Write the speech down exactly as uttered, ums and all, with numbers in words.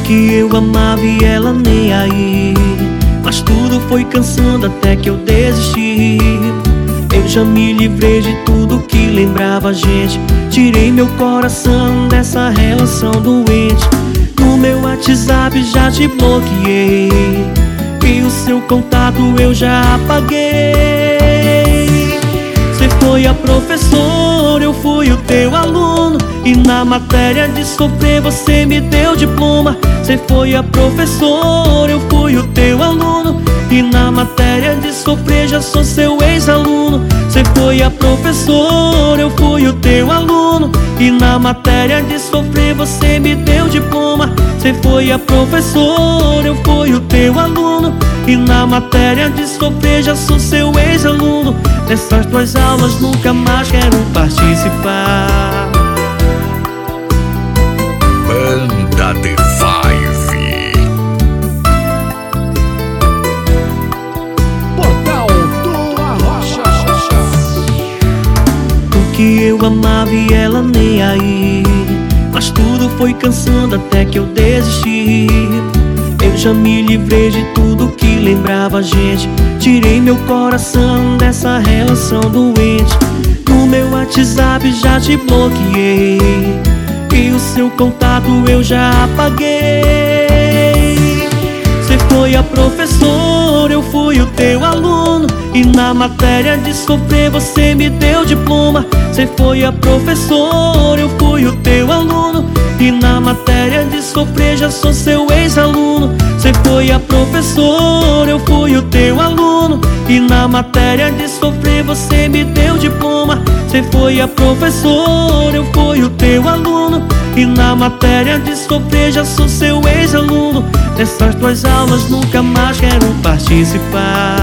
que eu amava e ela nem aí. Mas tudo foi cansando até que eu desisti. Eu já me livrei de tudo que lembrava a gente. Tirei meu coração dessa relação doente. No meu WhatsApp já te bloqueei e o seu contato eu já apaguei. Você foi a professora, eu fui o teu aluno, e na matéria de sofrer você me deu diploma. Você foi a professora, eu fui o teu aluno, e na matéria de sofrer já sou seu ex-aluno. Você foi a professora, eu fui o teu aluno, e na matéria de sofrer você me deu diploma. Você foi a professora, eu fui o teu aluno, e na matéria de sofrer já sou seu ex-aluno. Nessas tuas aulas nunca mais quero participar. Banda The Five. Portal do Arrocha. O que eu amava e ela nem aí. Mas tudo foi cansando até que eu desisti. Eu já me livrei de tudo que lembrava a gente. Tirei meu coração dessa relação doente. No meu WhatsApp já te bloqueei e o seu contato eu já apaguei. Você foi a professora, eu fui o teu aluno, e na matéria de sofrer você me deu diploma. Você foi a professora, eu fui o teu aluno, e na matéria de sofrer já sou seu ex-aluno. Você foi a professora, eu fui o teu aluno, e na matéria de sofrer você me deu diploma. Você foi a professora, eu fui o teu aluno, e na matéria de sofrer já sou seu ex-aluno. Nessas tuas aulas nunca mais quero participar.